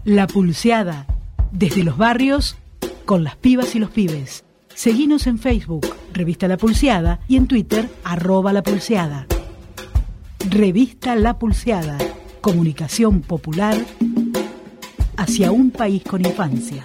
La Pulseada, desde los barrios, con las pibas y los pibes. Seguinos en Facebook, Revista La Pulseada, y en Twitter, @lapulseada. Revista La Pulseada, comunicación popular hacia un país con infancia.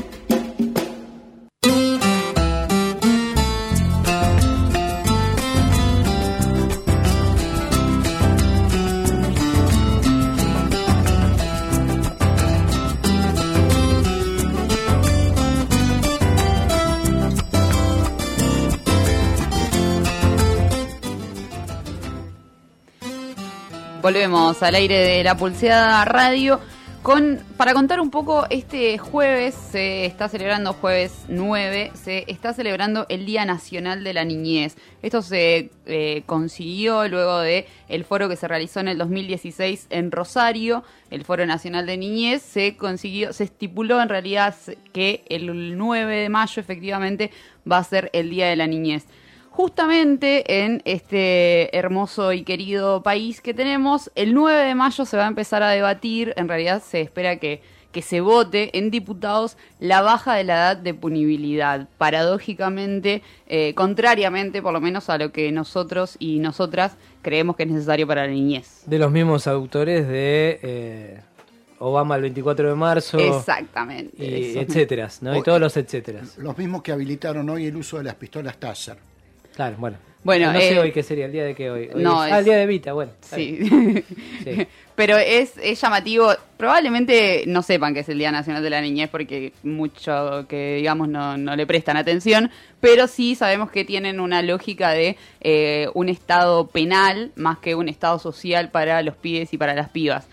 Volvemos al aire de La Pulseada Radio para contar un poco. Este jueves se está celebrando, jueves 9, se está celebrando el Día Nacional de la Niñez. Esto se consiguió luego de el foro que se realizó en el 2016 en Rosario, el Foro Nacional de Niñez. Se estipuló en realidad que el 9 de mayo efectivamente va a ser el Día de la Niñez. Justamente en este hermoso y querido país que tenemos, el 9 de mayo se va a empezar a debatir, en realidad se espera que se vote en diputados la baja de la edad de punibilidad. Paradójicamente, contrariamente por lo menos a lo que nosotros y nosotras creemos que es necesario para la niñez. De los mismos autores de Obama el 24 de marzo. Exactamente. Y etcétera, ¿no? Y todos los etcéteras. Los mismos que habilitaron hoy el uso de las pistolas Taser. Claro, bueno. Bueno, no sé hoy qué sería, el día de qué hoy. No, el día de Evita, bueno. Sí. Sí. Pero es llamativo. Probablemente no sepan que es el Día Nacional de la Niñez porque mucho que digamos no le prestan atención, pero sí sabemos que tienen una lógica de un estado penal más que un estado social para los pibes y para las pibas.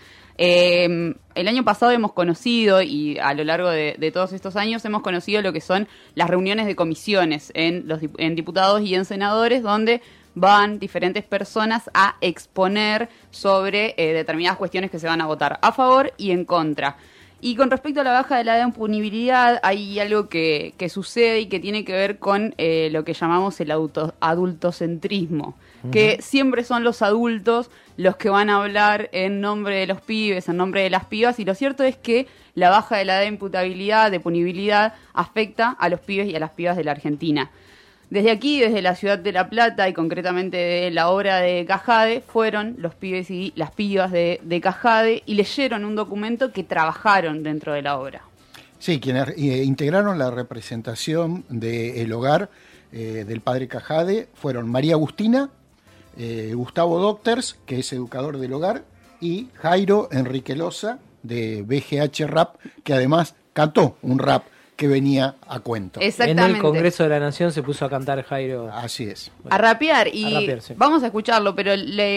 El año pasado hemos conocido, y a lo largo de todos estos años hemos conocido lo que son las reuniones de comisiones en diputados y en senadores, donde van diferentes personas a exponer sobre determinadas cuestiones que se van a votar a favor y en contra. Y con respecto a la baja de la edad de impunibilidad, hay algo que sucede y que tiene que ver con lo que llamamos el adultocentrismo, que siempre son los adultos los que van a hablar en nombre de los pibes, en nombre de las pibas, y lo cierto es que la baja de la edad de imputabilidad, de punibilidad, afecta a los pibes y a las pibas de la Argentina. Desde aquí, desde la ciudad de La Plata y concretamente de la obra de Cajade, fueron los pibes y las pibas de Cajade y leyeron un documento que trabajaron dentro de la obra. Sí, quienes integraron la representación del hogar del padre Cajade fueron María Agustina, Gustavo Docters, que es educador del hogar, y Jairo Enrique Loza, de BGH Rap, que además cantó un rap que venía a cuento. Exactamente. En el Congreso de la Nación se puso a cantar Jairo. Así es. Bueno, a rapear, y a rapear, sí. Vamos a escucharlo, pero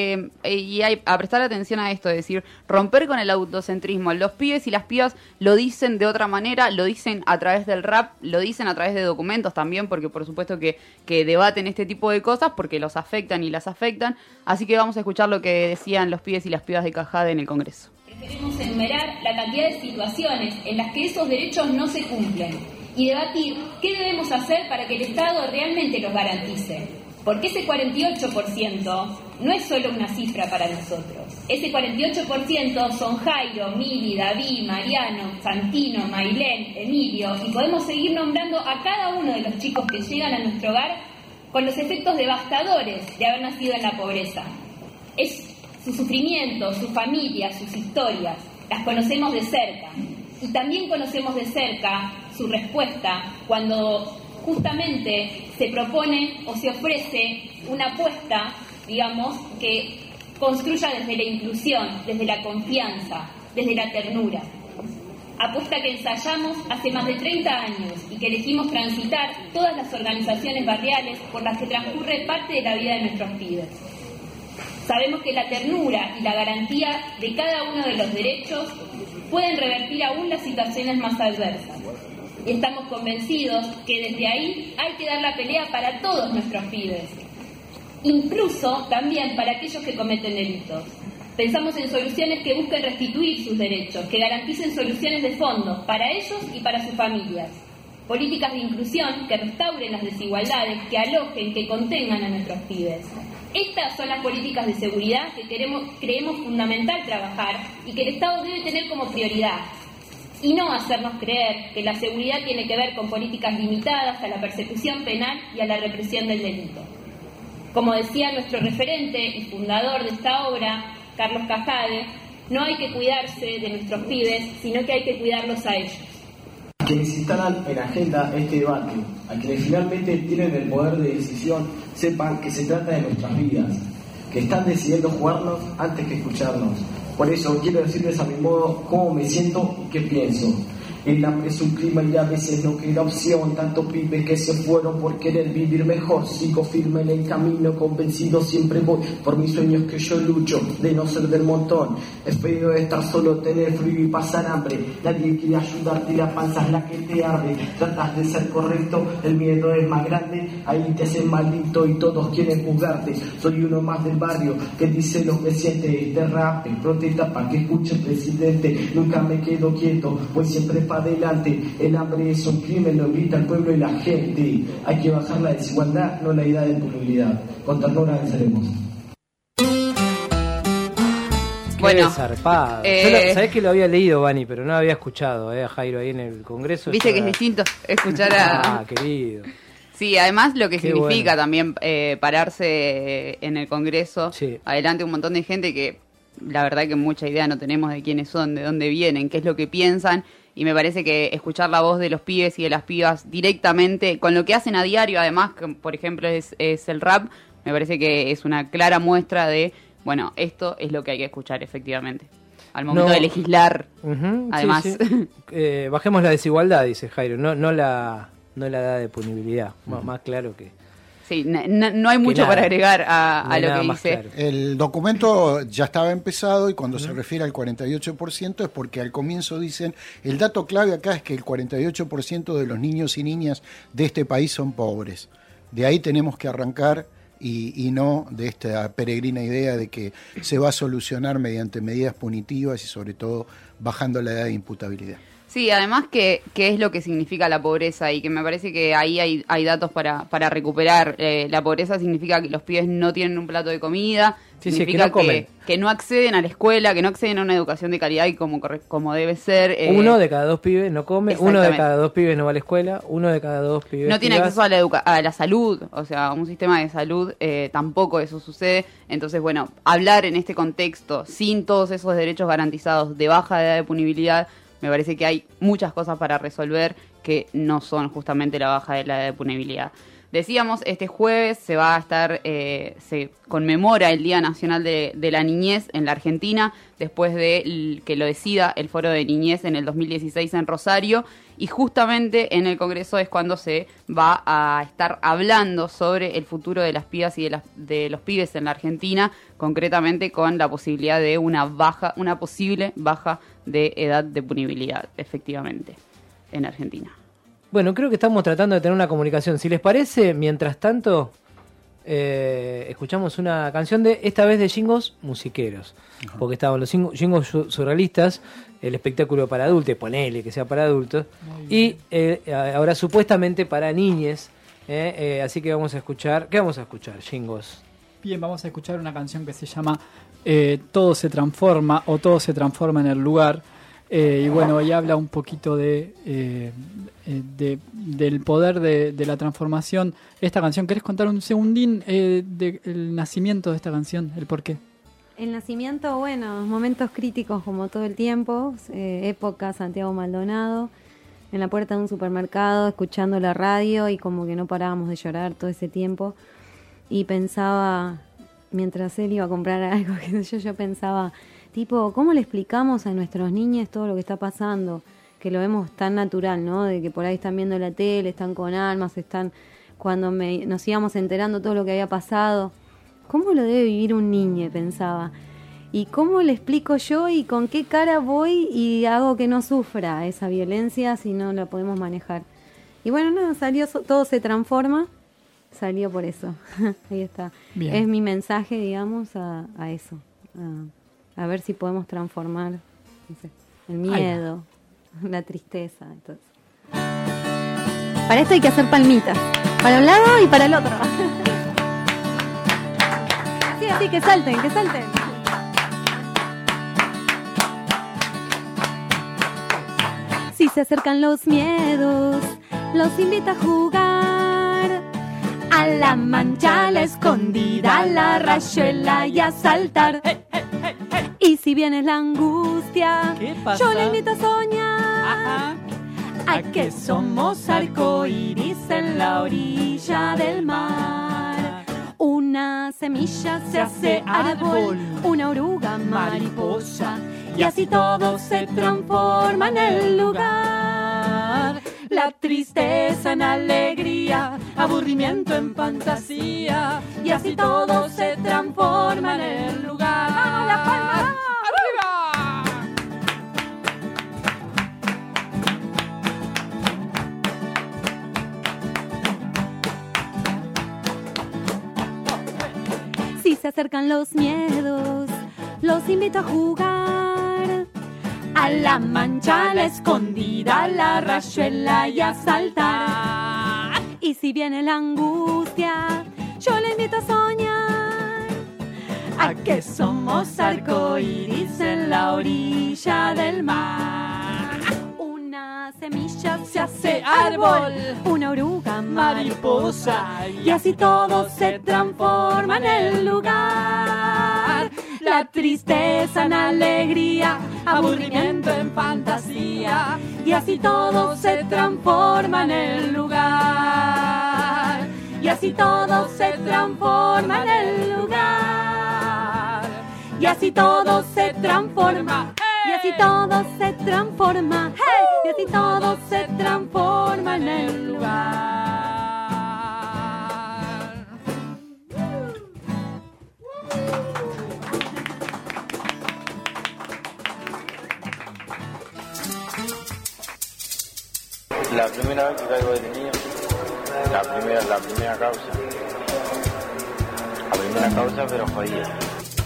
a prestar atención a esto, es decir, romper con el autocentrismo. Los pibes y las pibas lo dicen de otra manera, lo dicen a través del rap, lo dicen a través de documentos también, porque por supuesto que debaten este tipo de cosas, porque los afectan y las afectan. Así que vamos a escuchar lo que decían los pibes y las pibas de Cajade en el Congreso. Queremos enumerar la cantidad de situaciones en las que esos derechos no se cumplen y debatir qué debemos hacer para que el Estado realmente los garantice. Porque ese 48% no es solo una cifra para nosotros. Ese 48% son Jairo, Mili, David, Mariano, Santino, Mailén, Emilio, y podemos seguir nombrando a cada uno de los chicos que llegan a nuestro hogar con los efectos devastadores de haber nacido en la pobreza. Es su sufrimiento, su familia, sus historias, las conocemos de cerca. Y también conocemos de cerca su respuesta cuando justamente se propone o se ofrece una apuesta, digamos, que construya desde la inclusión, desde la confianza, desde la ternura. Apuesta que ensayamos hace más de 30 años y que elegimos transitar todas las organizaciones barriales por las que transcurre parte de la vida de nuestros pibes. Sabemos que la ternura y la garantía de cada uno de los derechos pueden revertir aún las situaciones más adversas. Y estamos convencidos que desde ahí hay que dar la pelea para todos nuestros pibes, incluso también para aquellos que cometen delitos. Pensamos en soluciones que busquen restituir sus derechos, que garanticen soluciones de fondo para ellos y para sus familias. Políticas de inclusión que restauren las desigualdades, que alojen, que contengan a nuestros pibes. Estas son las políticas de seguridad que creemos fundamental trabajar y que el Estado debe tener como prioridad. y no hacernos creer que la seguridad tiene que ver con políticas limitadas a la persecución penal y a la represión del delito. Como decía nuestro referente y fundador de esta obra, Carlos Cajade, no hay que cuidarse de nuestros pibes, sino que hay que cuidarlos a ellos. A quienes instalan en agenda este debate, a quienes finalmente tienen el poder de decisión, sepan que se trata de nuestras vidas, que están decidiendo jugarnos antes que escucharnos. Por eso quiero decirles a mi modo cómo me siento y qué pienso. El hambre es un crimen y a veces no queda opción. Tantos pibes que se fueron por querer vivir mejor. Sigo firme en el camino, convencido siempre voy por mis sueños que yo lucho, de no ser del montón. Es feo estar solo, tener frío y pasar hambre. Nadie quiere ayudarte y la panza es la que te arde. Tratas de ser correcto, el miedo es más grande. Ahí te hacen maldito y todos quieren juzgarte. Soy uno más del barrio que dice lo que siente. Este rap, protesta para que escuche el presidente. Nunca me quedo quieto, voy siempre para adelante. El hambre es un crimen, lo grita el pueblo y la gente. Hay que bajar la desigualdad, no la idea de punibilidad. Con ternura venceremos. Bueno, zarpado. Sabés que lo había leído, Vani, pero no lo había escuchado a Jairo ahí en el Congreso. Viste que es distinto escuchar a... Ah, querido. Sí, además lo que Qué significa bueno. también pararse en el Congreso, Sí. adelante un montón de gente que la verdad que mucha idea no tenemos de quiénes son, de dónde vienen, qué es lo que piensan, y me parece que escuchar la voz de los pibes y de las pibas directamente, con lo que hacen a diario, además, que por ejemplo es el rap, me parece que es una clara muestra de, bueno, esto es lo que hay que escuchar efectivamente, al momento de legislar, además. Sí, sí. Bajemos la desigualdad, dice Jairo, no la edad de punibilidad, más claro que... Sí, no hay mucho nada, para agregar a lo nada que más dice. claro. El documento ya estaba empezado y cuando se refiere al 48% es porque al comienzo dicen, el dato clave acá es que el 48% de los niños y niñas de este país son pobres. De ahí tenemos que arrancar y no de esta peregrina idea de que se va a solucionar mediante medidas punitivas y sobre todo bajando la edad de imputabilidad. Sí, además que es lo que significa la pobreza y que me parece que ahí hay datos para recuperar. La pobreza significa que los pibes no tienen un plato de comida, significa que no acceden a la escuela, que no acceden a una educación de calidad y como debe ser. Uno de cada dos pibes no come, uno de cada dos pibes no va a la escuela, uno de cada dos pibes no tiene acceso a la salud, o sea, un sistema de salud, tampoco eso sucede. Entonces, bueno, hablar en este contexto sin todos esos derechos garantizados de baja edad de punibilidad, me parece que hay muchas cosas para resolver que no son justamente la baja de la edad de punibilidad. Decíamos, este jueves se va a estar, se conmemora el Día Nacional de la Niñez en la Argentina, después de que lo decida el Foro de Niñez en el 2016 en Rosario, y justamente en el Congreso es cuando se va a estar hablando sobre el futuro de las pibas y de los pibes en la Argentina, concretamente con la posibilidad de una posible baja de edad de punibilidad, efectivamente, en Argentina. Bueno, creo que estamos tratando de tener una comunicación. Si les parece, mientras tanto, escuchamos una canción esta vez de Jingos Musiqueros. Ajá. Porque estaban los Jingos surrealistas, el espectáculo para adultos, ponele que sea para adultos, y ahora supuestamente para niñes. Así que vamos a escuchar. ¿Qué vamos a escuchar, Jingos? Bien, vamos a escuchar una canción que se llama Todo se transforma o Todo se transforma en el lugar. Y bueno, ella habla un poquito del poder de la transformación. Esta canción, ¿querés contar un segundín del nacimiento de esta canción? ¿El por qué? El nacimiento, bueno, momentos críticos como todo el tiempo, época Santiago Maldonado, en la puerta de un supermercado, escuchando la radio y como que no parábamos de llorar todo ese tiempo. Y pensaba, mientras él iba a comprar algo, yo pensaba, tipo, ¿cómo le explicamos a nuestros niños todo lo que está pasando? Que lo vemos tan natural, ¿no? De que por ahí están viendo la tele, están con almas, cuando nos íbamos enterando todo lo que había pasado. ¿Cómo lo debe vivir un niño? Pensaba. ¿Y cómo le explico yo y con qué cara voy y hago que no sufra esa violencia si no la podemos manejar? Y bueno, no, salió Todo se transforma, salió por eso. Ahí está. Bien. Es mi mensaje, digamos, a eso. A ver si podemos transformar, no sé, el miedo, la tristeza. Entonces. Para esto hay que hacer palmitas, para un lado y para el otro. Así, que salten, que salten. Si se acercan los miedos, los invita a jugar. A la mancha, a la escondida, a la rayuela y a saltar. Y si viene la angustia, yo le invito a soñar. A que somos arcoíris en la orilla del mar. Una semilla se hace árbol, una oruga mariposa, y así todo se transforma en el lugar. La tristeza en alegría, aburrimiento en fantasía, y así todo se transforma en el lugar. ¡Vamos, la palma! Si se acercan los miedos, los invito a jugar. A la mancha, a la escondida, a la rayuela y a saltar. Y si viene la angustia, yo le invito a soñar. A que somos arcoíris en la orilla del mar. Una semilla se hace árbol, una oruga mariposa, y así todo se transforma en el lugar. La tristeza en alegría, aburrimiento en fantasía, y así todo se transforma en el lugar. Y así todo se transforma en el lugar. Y así todo se transforma. Y así todo se transforma. Y así todo se transforma en el lugar. La primera vez que caigo detenido, la primera causa. La primera causa, pero jodida.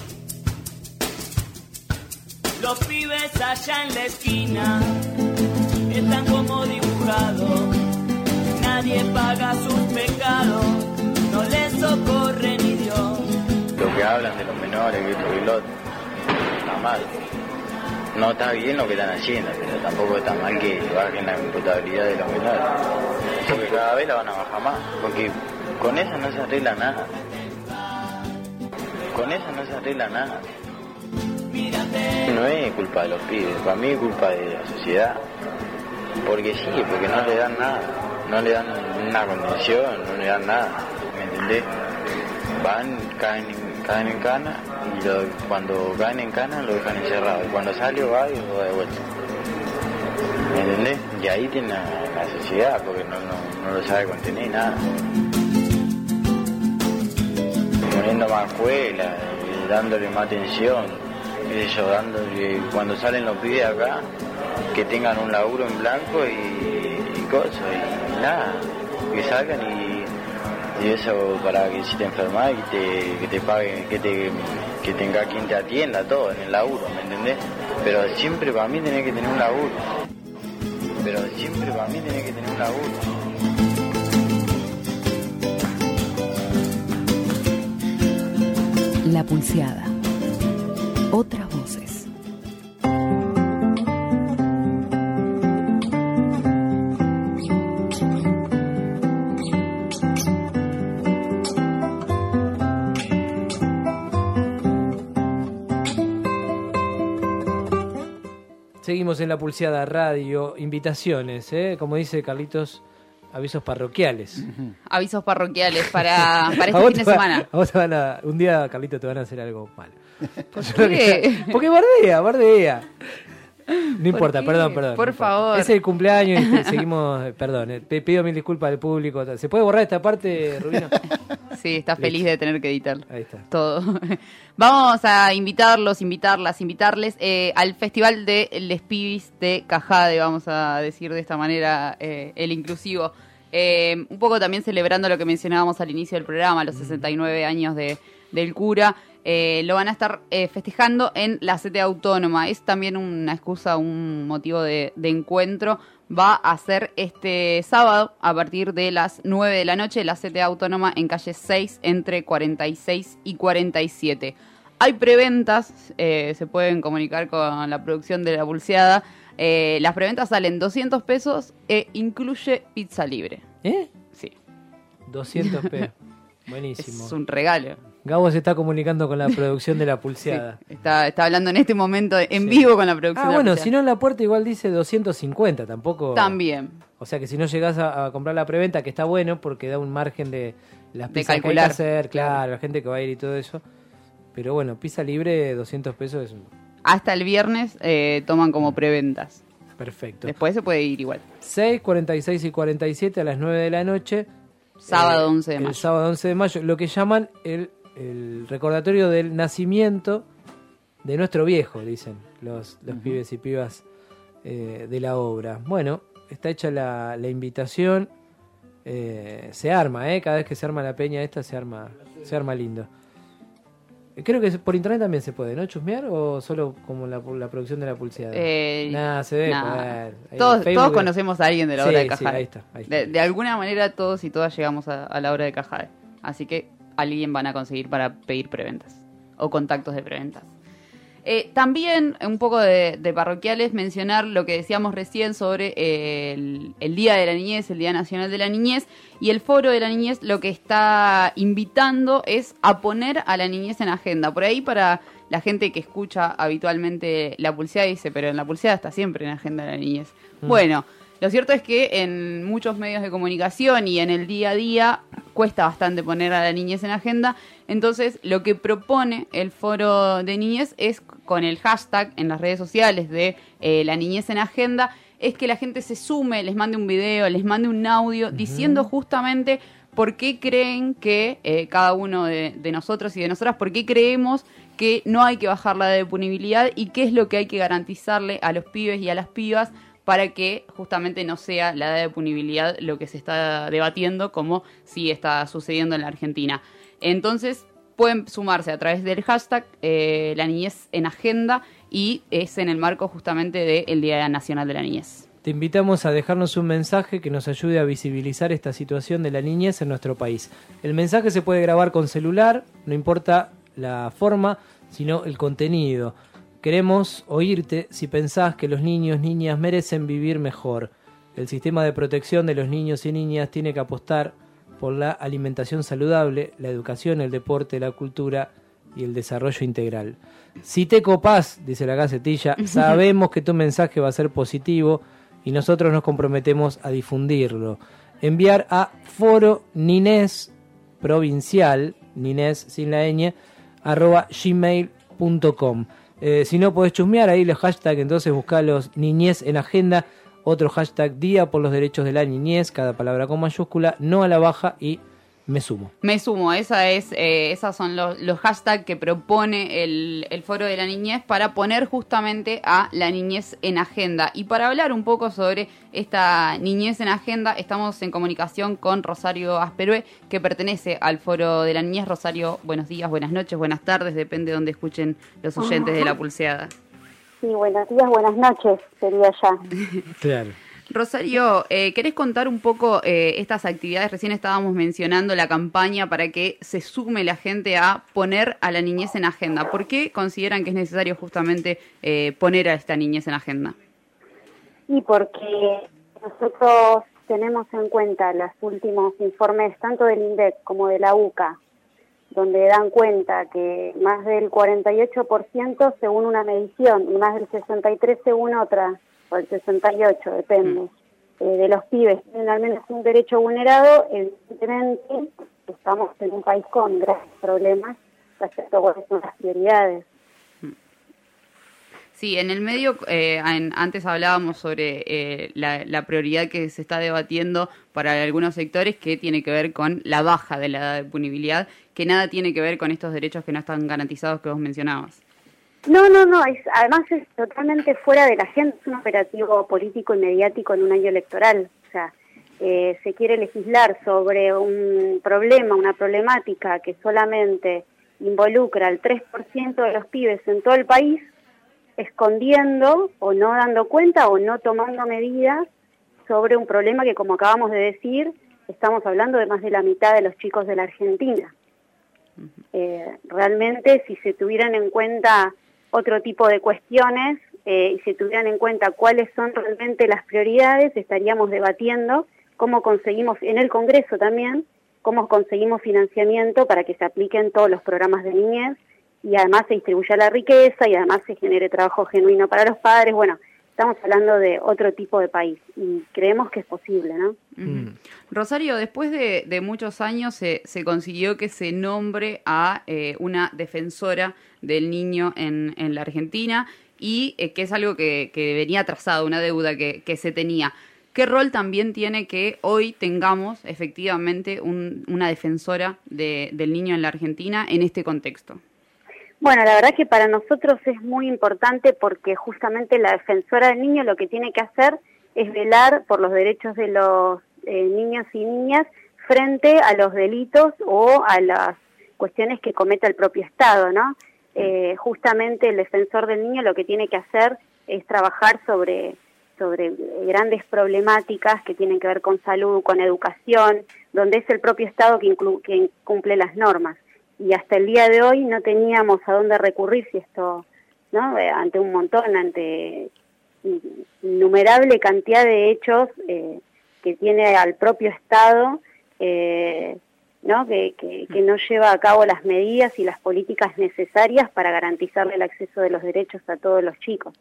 Los pibes allá en la esquina están como dibujados. Nadie paga sus pecados, no les socorre ni Dios. Lo que hablan de los menores, que esto y lo otro, está mal. No está bien lo que están haciendo, pero tampoco está mal que bajen la imputabilidad de los menores. Porque cada vez la van a bajar más, porque con eso no se arregla nada. Con eso no se arregla nada. No es culpa de los pibes, para mí es culpa de la sociedad. Porque sí, porque no le dan nada. No le dan una condición, no le dan nada. ¿Me entendés? Van, caen en cana, y cuando caen en cana lo dejan encerrado. Y cuando sale va y lo da de vuelta. ¿Me entendés? Y ahí tiene la sociedad, porque no lo sabe contener nada. Poniendo más escuela, dándole más atención, dándole, cuando salen los pibes acá, que tengan un laburo en blanco y cosas, y nada, que salgan y eso para que si te enfermas que te paguen, que tenga quien te atienda todo en el laburo, ¿me entendés? Pero siempre para mí tenés que tener un laburo. La Pulseada. Otras voces. Seguimos en La Pulseada Radio, invitaciones, como dice Carlitos, avisos parroquiales. Avisos parroquiales para este fin de semana. A vos un día, Carlitos, te van a hacer algo mal. ¿Por qué? Porque bardea. No importa, perdón. Por favor. Es el cumpleaños y seguimos, perdón. Pido mil disculpas al público. ¿Se puede borrar esta parte, Rubino? Sí, está feliz de tener que editar. Ahí está. Todo. Vamos a invitarles al Festival de Les Pibis de Cajade, vamos a decir de esta manera el inclusivo. Un poco también celebrando lo que mencionábamos al inicio del programa, los 69 años del cura. Lo van a estar festejando en la CTA Autónoma. Es también una excusa, un motivo de encuentro. Va a ser este sábado a partir de las 9 de la noche la CTA Autónoma en calle 6 entre 46 y 47. Hay preventas, se pueden comunicar con la producción de La Pulseada Las preventas salen 200 pesos e incluye pizza libre. Sí. 200 pesos. Buenísimo. Es un regalo. Gabo se está comunicando con la producción de La Pulseada. Sí, está hablando en este momento en vivo con la producción de La bueno, Pulseada. si no en la puerta igual dice 250, tampoco... También. O sea que si no llegás a comprar la preventa, que está bueno porque da un margen de las pizzas calcular. que hay que hacer, claro, la gente que va a ir y todo eso. Pero bueno, pizza libre, 200 pesos es... Hasta el viernes toman como preventas. Perfecto. Después se puede ir igual. 6, 46 y 47 a las 9 de la noche. Sábado 11 de mayo. El sábado 11 de mayo, lo que llaman el recordatorio del nacimiento de nuestro viejo, dicen los pibes y pibas de la obra. Bueno, está hecha la invitación. Se arma, cada vez que se arma la peña esta se arma lindo. Creo que por internet también se puede, ¿no? ¿Chusmear o solo como la producción de La Pulseada? Nada, se debe poder. Todos conocemos a alguien de la obra de Cajade. Sí, ahí está. De alguna manera todos y todas llegamos a la obra de Cajade. Así que alguien van a conseguir para pedir preventas o contactos de preventas. También un poco de parroquiales, mencionar lo que decíamos recién sobre el Día de la Niñez, el Día Nacional de la Niñez, y el Foro de la Niñez lo que está invitando es a poner a la niñez en agenda. Por ahí para la gente que escucha habitualmente La Pulseada dice, pero en La Pulseada está siempre en agenda la niñez. Bueno, lo cierto es que en muchos medios de comunicación y en el día a día cuesta bastante poner a la niñez en agenda. Entonces, lo que propone el Foro de Niñez es, con el hashtag en las redes sociales de la niñez en agenda, es que la gente se sume, les mande un video, les mande un audio, diciendo justamente por qué creen que cada uno de nosotros y de nosotras, por qué creemos que no hay que bajar la edad de punibilidad y qué es lo que hay que garantizarle a los pibes y a las pibas para que justamente no sea la edad de punibilidad lo que se está debatiendo, como sí está sucediendo en la Argentina. Entonces pueden sumarse a través del hashtag La Niñez en Agenda, y es en el marco justamente del Día Nacional de la Niñez. Te invitamos a dejarnos un mensaje que nos ayude a visibilizar esta situación de la niñez en nuestro país. El mensaje se puede grabar con celular, no importa la forma, sino el contenido. Queremos oírte si pensás que los niños, niñas merecen vivir mejor. El sistema de protección de los niños y niñas tiene que apostar por la alimentación saludable, la educación, el deporte, la cultura y el desarrollo integral. Si te copás, dice la Gacetilla, sabemos que tu mensaje va a ser positivo y nosotros nos comprometemos a difundirlo. Enviar a Foro Ninés Provincial, Ninés sin la ñ, @gmail.com. Si no podés chusmear ahí los hashtags, entonces buscá los Niñez en Agenda, otro hashtag Día por los Derechos de la Niñez, cada palabra con mayúscula, no a la baja y me sumo. Me sumo, esas son los hashtags que propone el Foro de la Niñez para poner justamente a la niñez en agenda. Y para hablar un poco sobre esta niñez en agenda, estamos en comunicación con Rosario Asperué, que pertenece al Foro de la Niñez. Rosario, buenos días, buenas noches, buenas tardes, depende de donde escuchen los oyentes de La Pulseada. Sí, buenos días, buenas noches, sería ya. Claro. Rosario, ¿querés contar un poco estas actividades? Recién estábamos mencionando la campaña para que se sume la gente a poner a la niñez en agenda. ¿Por qué consideran que es necesario justamente poner a esta niñez en agenda? Y porque nosotros tenemos en cuenta los últimos informes tanto del INDEC como de la UCA, donde dan cuenta que más del 48% según una medición y más del 63% según otra, o el 68%, depende, de los pibes tienen al menos un derecho vulnerado. Evidentemente estamos en un país con graves problemas respecto a cuáles son las prioridades. Sí, en el medio, antes hablábamos sobre la prioridad que se está debatiendo para algunos sectores, que tiene que ver con la baja de la edad de punibilidad, que nada tiene que ver con estos derechos que no están garantizados que vos mencionabas. No, además es totalmente fuera de la agenda, es un operativo político y mediático en un año electoral. O sea, se quiere legislar sobre un problema, una problemática que solamente involucra al 3% de los pibes en todo el país, escondiendo o no dando cuenta o no tomando medidas sobre un problema que, como acabamos de decir, estamos hablando de más de la mitad de los chicos de la Argentina. Realmente, si se tuvieran en cuenta otro tipo de cuestiones, y se tuvieran en cuenta cuáles son realmente las prioridades, estaríamos debatiendo cómo conseguimos, en el Congreso también, cómo conseguimos financiamiento para que se apliquen todos los programas de niñez y además se distribuya la riqueza y además se genere trabajo genuino para los padres. Bueno, estamos hablando de otro tipo de país y creemos que es posible, ¿no? Rosario, después de muchos años se consiguió que se nombre a una defensora del niño en la Argentina y que es algo que venía atrasado, una deuda que se tenía. ¿Qué rol también tiene que hoy tengamos efectivamente una defensora del niño en la Argentina en este contexto? Bueno, la verdad que para nosotros es muy importante porque justamente la defensora del niño lo que tiene que hacer es velar por los derechos de los niños y niñas frente a los delitos o a las cuestiones que cometa el propio Estado, ¿no? Justamente el defensor del niño lo que tiene que hacer es trabajar sobre grandes problemáticas que tienen que ver con salud, con educación, donde es el propio Estado quien cumple las normas. Y hasta el día de hoy no teníamos a dónde recurrir si esto, ¿no? Ante un montón, ante innumerable cantidad de hechos que tiene al propio Estado, ¿no? Que no lleva a cabo las medidas y las políticas necesarias para garantizarle el acceso de los derechos a todos los chicos.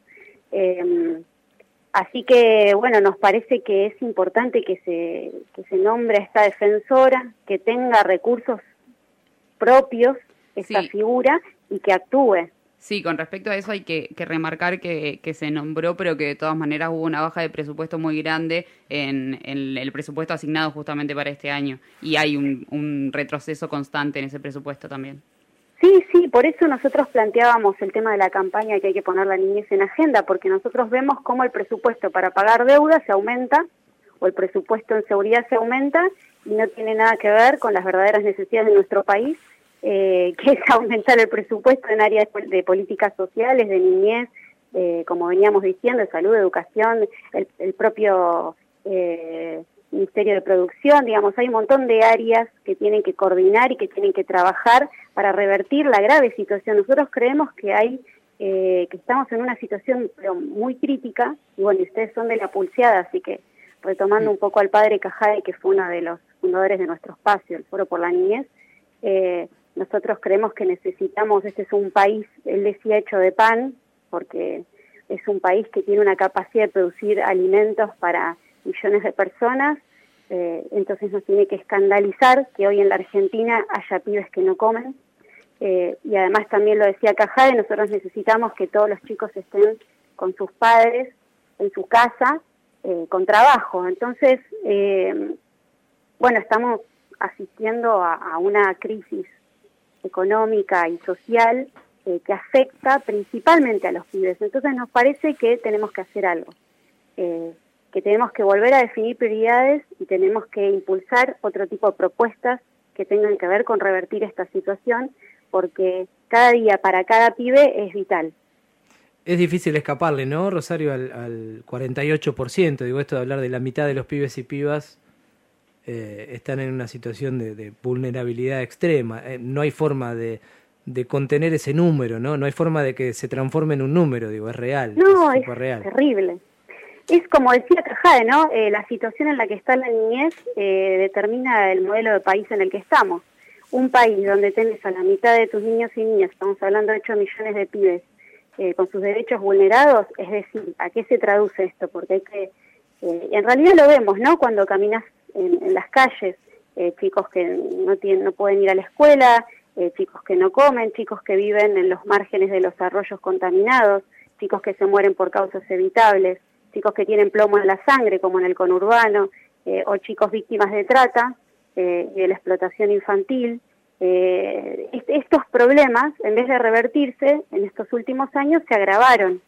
Así que, bueno, nos parece que es importante que se nombre a esta defensora, que tenga recursos propios, esta figura, y que actúe. Sí, con respecto a eso hay que remarcar que se nombró, pero que de todas maneras hubo una baja de presupuesto muy grande en el presupuesto asignado justamente para este año, y hay un retroceso constante en ese presupuesto también. Sí, por eso nosotros planteábamos el tema de la campaña que hay que poner la niñez en agenda, porque nosotros vemos cómo el presupuesto para pagar deuda se aumenta, o el presupuesto en seguridad se aumenta, y no tiene nada que ver con las verdaderas necesidades de nuestro país, que es aumentar el presupuesto en áreas de políticas sociales, de niñez, como veníamos diciendo, de salud, de educación, el propio Ministerio de Producción, digamos, hay un montón de áreas que tienen que coordinar y que tienen que trabajar para revertir la grave situación. Nosotros creemos que que estamos en una situación pero muy crítica, y bueno, ustedes son de la Pulseada, así que retomando un poco al padre Cajade, que fue uno de los fundadores de nuestro espacio, el Foro por la Niñez, nosotros creemos que necesitamos, este es un país, él decía, hecho de pan, porque es un país que tiene una capacidad de producir alimentos para millones de personas, entonces nos tiene que escandalizar que hoy en la Argentina haya pibes que no comen, y además también lo decía Cajade, nosotros necesitamos que todos los chicos estén con sus padres en su casa, con trabajo. Entonces, bueno, estamos asistiendo a una crisis económica y social que afecta principalmente a los pibes. Entonces nos parece que tenemos que hacer algo, que tenemos que volver a definir prioridades y tenemos que impulsar otro tipo de propuestas que tengan que ver con revertir esta situación, porque cada día para cada pibe es vital. Es difícil escaparle, ¿no, Rosario, al 48%? Digo, esto de hablar de la mitad de los pibes y pibas están en una situación de vulnerabilidad extrema. No hay forma de contener ese número, ¿no? No hay forma de que se transforme en un número, digo, es real. No, es real. Terrible. Es como decía Cajade, ¿no? La situación en la que está la niñez determina el modelo de país en el que estamos. Un país donde tenés a la mitad de tus niños y niñas, estamos hablando de 8 millones de pibes, con sus derechos vulnerados, es decir, ¿a qué se traduce esto? Porque hay que, en realidad lo vemos, ¿no? Cuando caminas en las calles, chicos que no pueden ir a la escuela, chicos que no comen, chicos que viven en los márgenes de los arroyos contaminados, chicos que se mueren por causas evitables, chicos que tienen plomo en la sangre, como en el conurbano, o chicos víctimas de trata, de la explotación infantil. Estos problemas, en vez de revertirse en estos últimos años, se agravaron.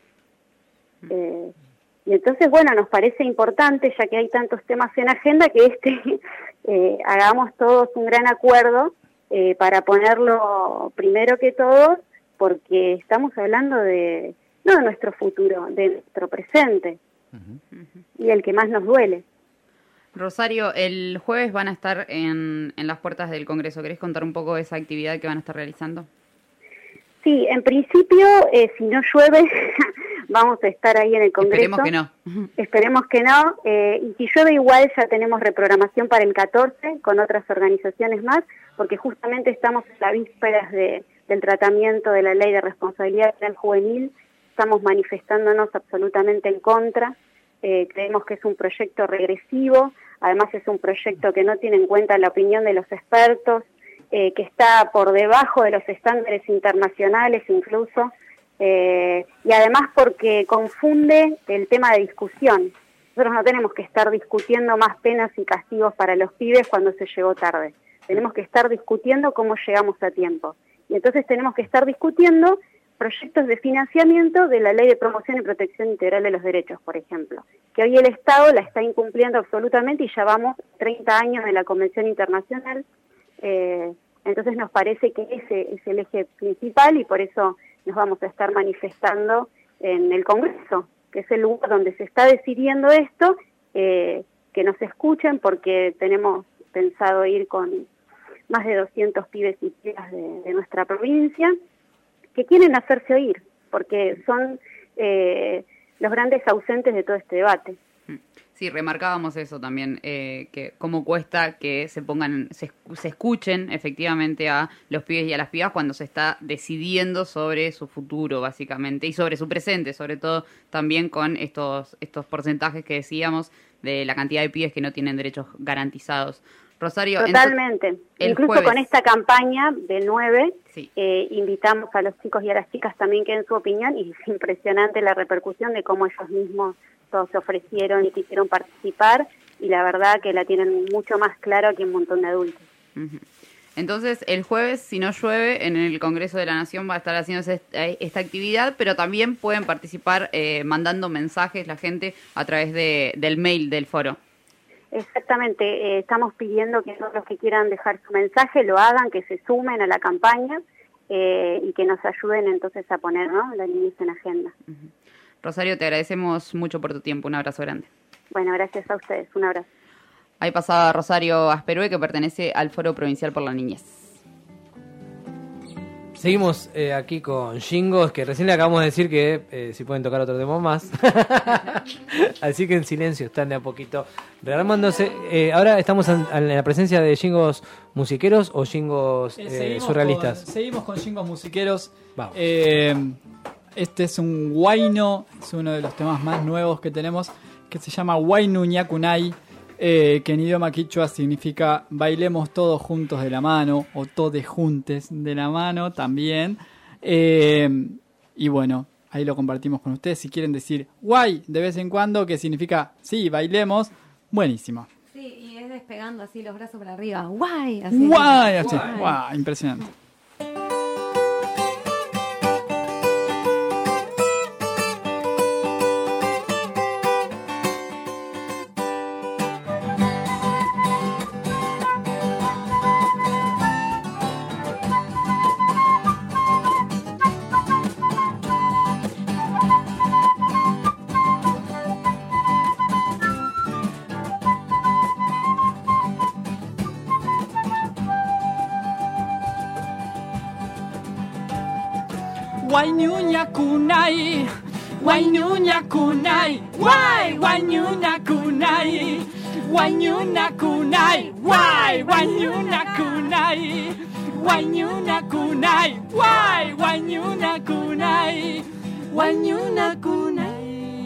Y entonces, bueno, nos parece importante, ya que hay tantos temas en agenda, que hagamos todos un gran acuerdo para ponerlo primero que todos, porque estamos hablando no de nuestro futuro, de nuestro presente, y el que más nos duele. Rosario, el jueves van a estar en las puertas del Congreso. ¿Querés contar un poco de esa actividad que van a estar realizando? Sí, en principio, si no llueve, vamos a estar ahí en el Congreso. Esperemos que no. Esperemos que no. Y si llueve igual ya tenemos reprogramación para el 14 con otras organizaciones más, porque justamente estamos en las vísperas del tratamiento de la Ley de Responsabilidad Penal Juvenil. Estamos manifestándonos absolutamente en contra. Creemos que es un proyecto regresivo, además es un proyecto que no tiene en cuenta la opinión de los expertos, que está por debajo de los estándares internacionales incluso, y además porque confunde el tema de discusión. Nosotros no tenemos que estar discutiendo más penas y castigos para los pibes cuando se llegó tarde. Tenemos que estar discutiendo cómo llegamos a tiempo. Y entonces tenemos que estar discutiendo proyectos de financiamiento de la Ley de Promoción y Protección Integral de los Derechos, por ejemplo, que hoy el Estado la está incumpliendo absolutamente y ya vamos 30 años de la Convención Internacional. Entonces nos parece que ese es el eje principal y por eso nos vamos a estar manifestando en el Congreso, que es el lugar donde se está decidiendo esto, que nos escuchen porque tenemos pensado ir con más de 200 pibes y pibas de nuestra provincia que quieren hacerse oír, porque son los grandes ausentes de todo este debate. Sí, remarcábamos eso también, que cómo cuesta que se escuchen efectivamente a los pibes y a las pibas cuando se está decidiendo sobre su futuro, básicamente, y sobre su presente, sobre todo también con estos porcentajes que decíamos de la cantidad de pibes que no tienen derechos garantizados. Rosario, totalmente. Incluso jueves, con esta campaña del 9, sí, invitamos a los chicos y a las chicas también que den su opinión, y es impresionante la repercusión de cómo ellos mismos todos se ofrecieron y quisieron participar, y la verdad que la tienen mucho más claro que un montón de adultos. Uh-huh. Entonces, el jueves, si no llueve, en el Congreso de la Nación va a estar haciendo esta actividad, pero también pueden participar mandando mensajes la gente a través del mail del foro. Exactamente, estamos pidiendo que todos los que quieran dejar su mensaje lo hagan, que se sumen a la campaña y que nos ayuden entonces a poner, ¿no?, la niñez en agenda. Uh-huh. Rosario, te agradecemos mucho por tu tiempo, un abrazo grande. Bueno, gracias a ustedes, un abrazo. Ahí pasaba Rosario Asperue, que pertenece al Foro Provincial por la Niñez. Seguimos aquí con Jingos, que recién le acabamos de decir que si pueden tocar otro tema más. Así que en silencio están de a poquito rearmándose. Ahora estamos en la presencia de Jingos musiqueros o Jingos surrealistas. Seguimos con Jingos musiqueros. Vamos. Este es un huayno, es uno de los temas más nuevos que tenemos, que se llama Huaynu Ñacunay, que en idioma quichua significa bailemos todos juntos de la mano, o todes juntes de la mano también. Y bueno, ahí lo compartimos con ustedes. Si quieren decir guay de vez en cuando, que significa sí, bailemos, buenísimo. Sí, y es despegando así los brazos para arriba. Guay, así. Guay, así. Guay, impresionante. Guayñuña kunai, guayñuña kunai, guay, guayñuña kunai, guayñuña kunai, guay, guayñuña kunai, guayñuña kunai, guay, guayñuña kunai, guayñuña kunai.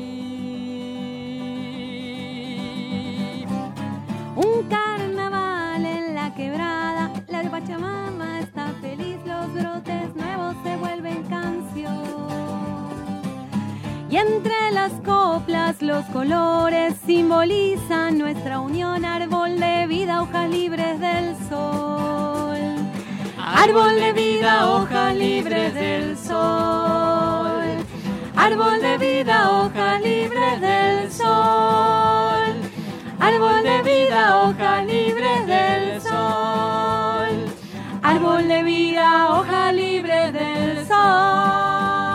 Un carnaval en la quebrada, la Pachamama está feliz, los brotes nuevos se vuelven canción. Y entre las coplas los colores simbolizan nuestra unión, árbol de vida, hojas libres del sol. Árbol de vida, hojas libres del sol. Árbol de vida, hojas libres del sol. Árbol de vida, hojas libres del sol. Árbol de vida, hojas libres del sol.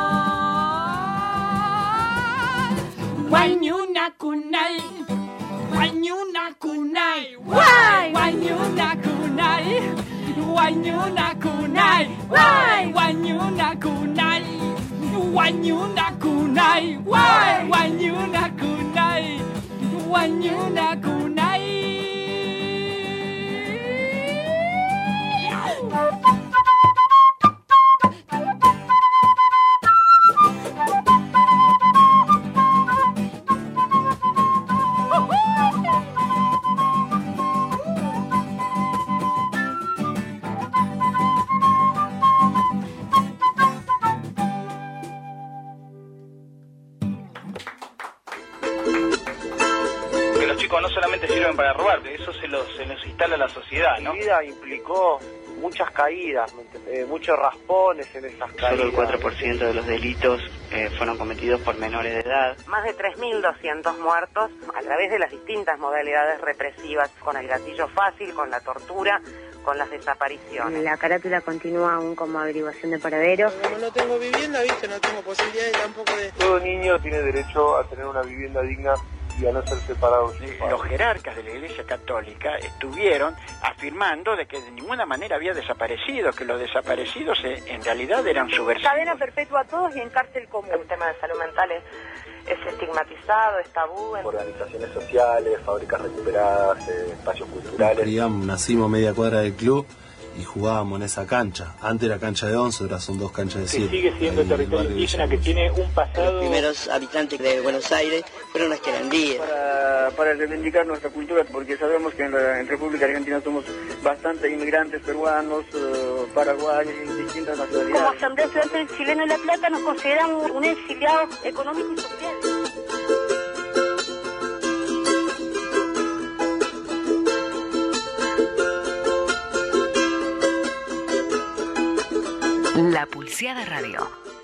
Guayñuna kunai, guayñuna kunai, guay, guayñuna kunai, guayñuna kunai, guay, guayñuna kunai. Guanyuna kunai, guanyuna kunai, guanyuna kunai. No solamente sirven para robar, eso se los instala a la sociedad, ¿no? Mi vida implicó muchas caídas, muchos raspones en esas caídas. Solo el 4% de los delitos fueron cometidos por menores de edad. Más de 3.200 muertos a través de las distintas modalidades represivas, con el gatillo fácil, con la tortura, con las desapariciones. La carátula continúa aún como averiguación de paradero. Como no tengo vivienda, ¿viste? No tengo posibilidades tampoco de... Todo niño tiene derecho a tener una vivienda digna y a no ser separados. Los jerarcas de la Iglesia Católica estuvieron afirmando de que de ninguna manera había desaparecido, que los desaparecidos en realidad eran subversivos. Cadena perpetua a todos y en cárcel común. El tema de salud mental es estigmatizado, es tabú. Organizaciones sociales, fábricas recuperadas, espacios culturales. Nacimos a media cuadra del club y jugábamos en esa cancha. Antes era cancha de 11, ahora son 2 canchas de 7. Sigue siendo territorio indígena que tiene un pasado... Los primeros habitantes de Buenos Aires fueron los querandíes. Para reivindicar nuestra cultura, porque sabemos que en República Argentina somos bastantes inmigrantes peruanos, paraguayos y distintas nacionalidades. Como Asamblea Estudiantil Chilena de La Plata nos consideramos un exiliado económico y social. La Pulseada Radio.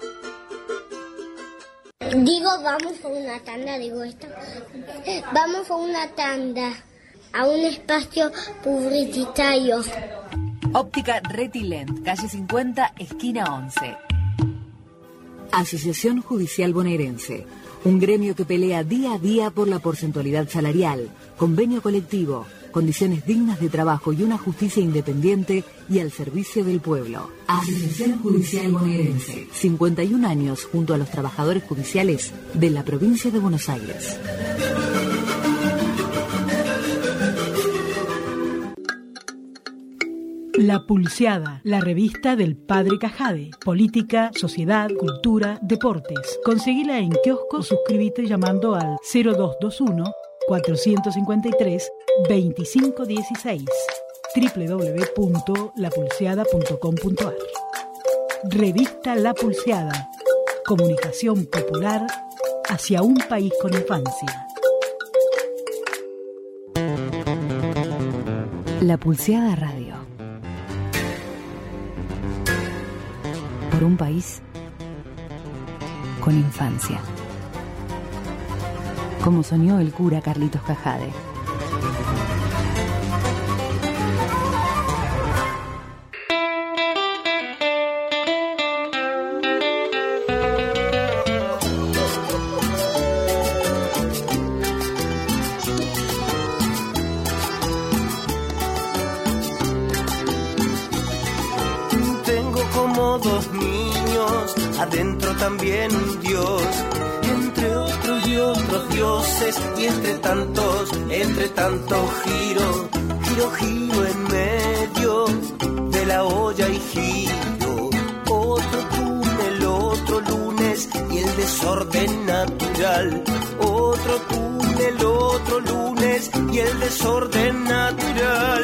Digo, vamos a una tanda, digo esto. Vamos a una tanda, a un espacio publicitario. Óptica Retilent, calle 50, esquina 11. Asociación Judicial Bonaerense, un gremio que pelea día a día por la porcentualidad salarial, convenio colectivo, condiciones dignas de trabajo y una justicia independiente y al servicio del pueblo. Asociación Judicial Bonaerense, 51 años junto a los trabajadores judiciales de la provincia de Buenos Aires. La Pulseada, la revista del Padre Cajade. Política, sociedad, cultura, deportes. Conseguila en kiosco o suscríbete llamando al 0221 453 2516 www.lapulseada.com.ar. Revista La Pulseada. Comunicación popular hacia un país con infancia. La Pulseada Radio. Por un país con infancia. Como soñó el cura Carlitos Cajade. Tengo como 2 niños, adentro también un Dios, entre otros y otros dioses, y entre tanto giro en medio de la olla y giro. Otro túnel, otro lunes, y el desorden natural. Otro túnel, otro lunes, y el desorden natural.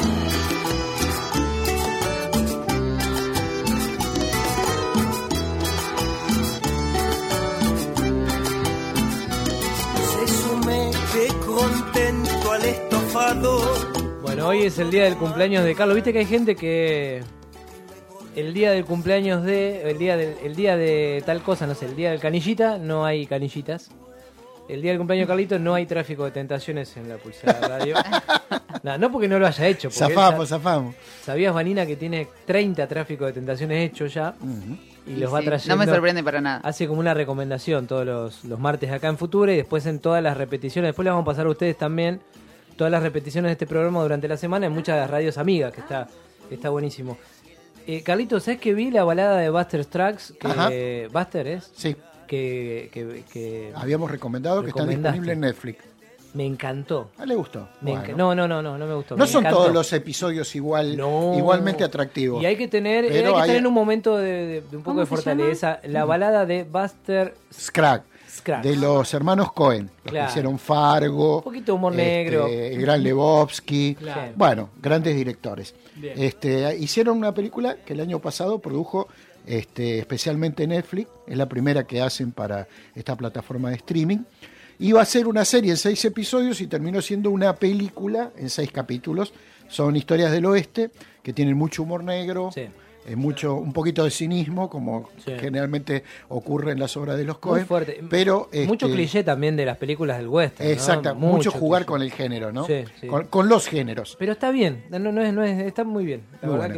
Contento al estofado. Bueno, hoy es el día del cumpleaños de Carlos. Viste que hay gente que el día del cumpleaños el día de tal cosa, no sé, el día del canillita, no hay canillitas. El día del cumpleaños de Carlitos no hay tráfico de tentaciones en la Pulseada Radio. No porque no lo haya hecho. Zafamos. ¿Sabías, Vanina, que tiene 30 tráficos de tentaciones hechos ya? Y los va trayendo. No me sorprende para nada. Hace como una recomendación todos los martes acá en Futura y después en todas las repeticiones. Después les vamos a pasar a ustedes también todas las repeticiones de este programa durante la semana en muchas radios amigas, que está buenísimo. Carlitos, ¿sabes que vi la balada de Buster Scruggs? Ajá. ¿Buster es? Sí. Que habíamos recomendado que está disponible en Netflix. Me encantó. ¿Le gustó? Bueno. No me gustó. No me son encantó. todos los episodios igualmente atractivos. Y hay que tener, un momento de un poco de fortaleza. La balada de Buster Scruggs. De los hermanos Coen, los que hicieron Fargo, un poquito de humor negro, el Gran Lebowski, claro. Bueno, grandes directores. Hicieron una película que el año pasado produjo especialmente Netflix, es la primera que hacen para esta plataforma de streaming. Iba a ser una serie en 6 episodios y terminó siendo una película en 6 capítulos. Son historias del oeste que tienen mucho humor negro. Sí. Un poquito de cinismo, como generalmente ocurre en las obras de los Coen. Pero mucho cliché también de las películas del western. Exacto, ¿no? mucho jugar con el género, ¿no? Sí. Con los géneros. Pero está bien, no es, está muy bien. La verdad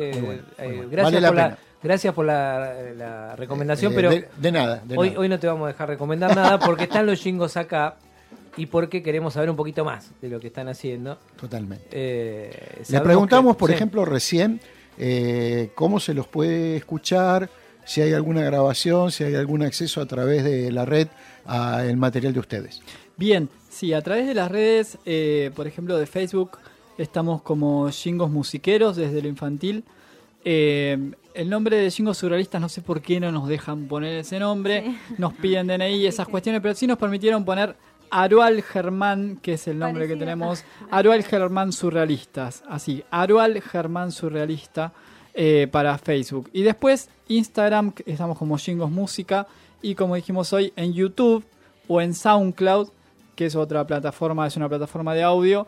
que gracias por la recomendación, pero de nada. Hoy no te vamos a dejar recomendar nada porque están los Jingos acá y porque queremos saber un poquito más de lo que están haciendo. Totalmente. Le preguntamos, por ejemplo, recién cómo se los puede escuchar, si hay alguna grabación, si hay algún acceso a través de la red al material de ustedes. Bien, sí, a través de las redes, por ejemplo de Facebook, estamos como Jingos Musiqueros desde lo infantil. El nombre de Jingos Surrealistas no sé por qué no nos dejan poner ese nombre, nos piden DNI y esas cuestiones, pero sí nos permitieron poner Arual Germán, que es el nombre que tenemos, Arual Germán Surrealistas, así, Arual Germán Surrealista para Facebook. Y después Instagram, estamos como Jingos Música, y como dijimos hoy, en YouTube o en SoundCloud, que es otra plataforma, es una plataforma de audio,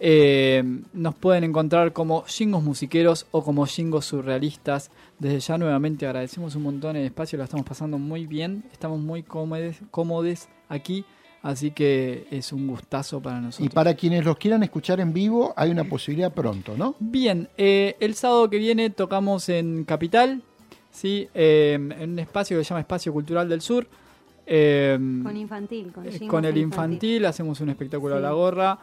nos pueden encontrar como Jingos Musiqueros o como Jingos Surrealistas. Desde ya nuevamente agradecemos un montón el espacio, lo estamos pasando muy bien, estamos muy cómodos aquí. Así que es un gustazo para nosotros. Y para quienes los quieran escuchar en vivo, hay una posibilidad pronto, ¿no? Bien, el sábado que viene tocamos en Capital, ¿sí? En un espacio que se llama Espacio Cultural del Sur. Con infantil. Con el infantil hacemos un espectáculo a la gorra.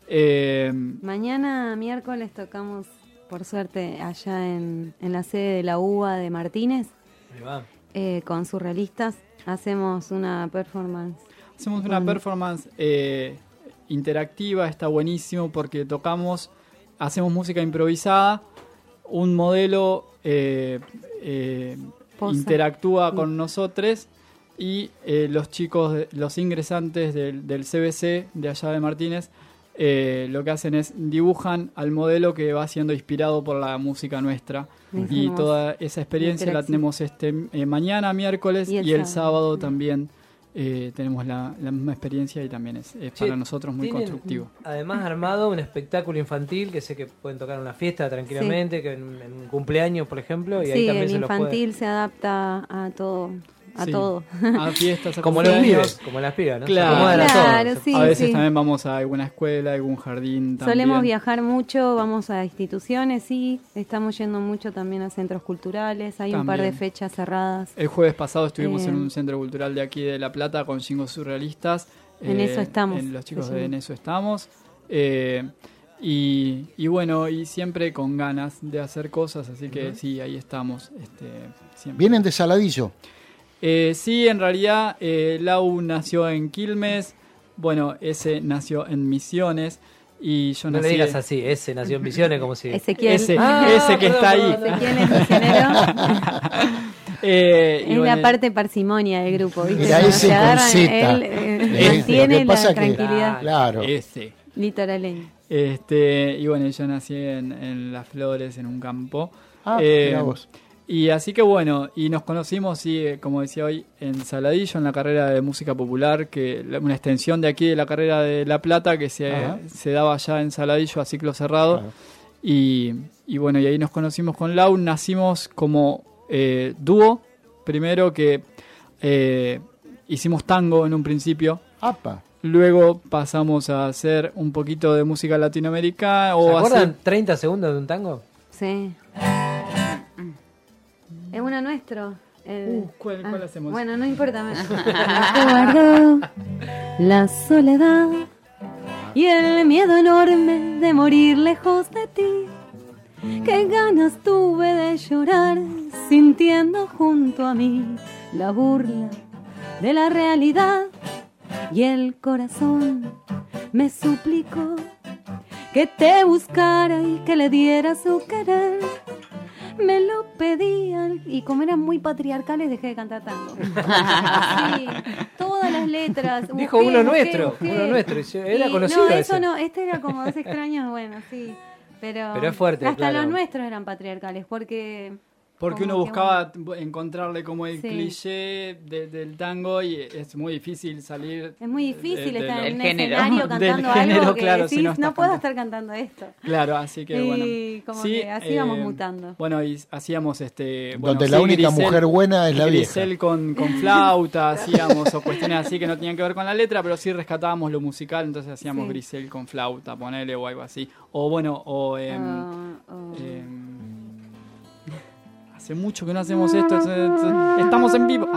Mañana, miércoles, tocamos, por suerte, allá en la sede de la UBA de Martínez. Ahí va. Con Surrealistas. Hacemos una performance. Hacemos una performance interactiva, está buenísimo porque hacemos música improvisada, un modelo interactúa con nosotros y los chicos, los ingresantes del CBC de allá de Martínez, lo que hacen es dibujan al modelo que va siendo inspirado por la música nuestra. Y toda esa experiencia la tenemos mañana, miércoles, y el sábado también. Tenemos la misma experiencia y también es para nosotros muy constructivo. Además armado un espectáculo infantil que sé que pueden tocar en una fiesta tranquilamente, que en un cumpleaños, por ejemplo, y ahí también el infantil se adapta a todo. A todo. A fiestas, como los pibes, como las pibas, ¿no? Claro, sí, a veces también vamos a alguna escuela, algún jardín también. Solemos viajar mucho, vamos a instituciones, sí. Estamos yendo mucho también a centros culturales. Hay un par de fechas cerradas. El jueves pasado estuvimos en un centro cultural de aquí de La Plata con Jingos Surrealistas. En eso estamos. Los chicos de En eso estamos. Y bueno, y siempre con ganas de hacer cosas, así que sí, ahí estamos. Siempre. ¿Vienen de Saladillo? Sí, en realidad Lau nació en Quilmes, bueno, ese nació en Misiones y yo nací... No le digas así, ese nació en Misiones como si... Ese que está ahí. Ezequiel es misionero. Es la parte parsimonia del grupo, ¿viste? Era ese con Z. Mantiene la tranquilidad. Claro. Ese. Litoraleño. Y bueno, yo nací en Las Flores, en un campo. Mirá vos. Y así que bueno, y nos conocimos, sí, como decía hoy, en Saladillo, en la carrera de música popular, una extensión de aquí de la carrera de La Plata que se daba allá en Saladillo a ciclo cerrado. Ajá. Y bueno, y ahí nos conocimos con Lau, nacimos como dúo, primero que hicimos tango en un principio. ¡Apa! Luego pasamos a hacer un poquito de música latinoamericana. ¿Se acuerdan 30 segundos de un tango? Sí. Es uno nuestro. ¿Cuál hacemos? Bueno, no importa. Guardo la soledad y el miedo enorme de morir lejos de ti. Qué ganas tuve de llorar, sintiendo junto a mí la burla de la realidad. Y el corazón me suplicó que te buscara y que le diera su querer. Me lo pedían y como eran muy patriarcales dejé de cantar tango. Sí, todas las letras. Dijo uno nuestro. Era conocido. No, eso no, este era como Dos extraños, bueno, sí. Pero es fuerte, hasta claro. los nuestros eran patriarcales porque uno buscaba encontrarle como el Sí. cliché del tango y es muy difícil salir. es muy difícil estar en un género. escenario cantando algo que claro, decís, si no estás puedo cantando. estar cantando esto. Claro, así que bueno. Y como Sí, que así vamos mutando. Bueno, y hacíamos Donde la única mujer buena es la vieja. Grisel con flauta, hacíamos, o cuestiones así que no tenían que ver con la letra, pero sí rescatábamos lo musical, entonces hacíamos Sí. Grisel con flauta, ponele o algo así. O bueno, hace mucho que no hacemos esto, estamos en vivo.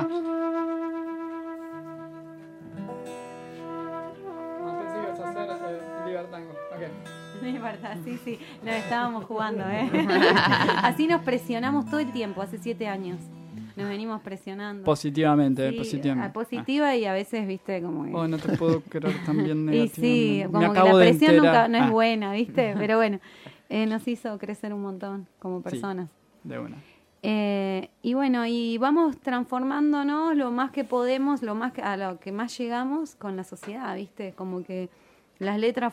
Pensé que ibas a hacer Libertango. Es verdad, sí, nos estábamos jugando, ¿eh? Así nos presionamos todo el tiempo, hace 7 años. Nos venimos presionando. Positivamente, Sí, positivamente. positiva y a veces, viste, como que... Oh, no te puedo creer también Y negativamente. sí, Me como que acabo la de presión enterar. nunca no es buena, ¿viste? Pero bueno, nos hizo crecer un montón como personas. De una. Y bueno, y vamos transformándonos lo más que podemos, a lo que más llegamos con la sociedad, ¿viste? Como que las letras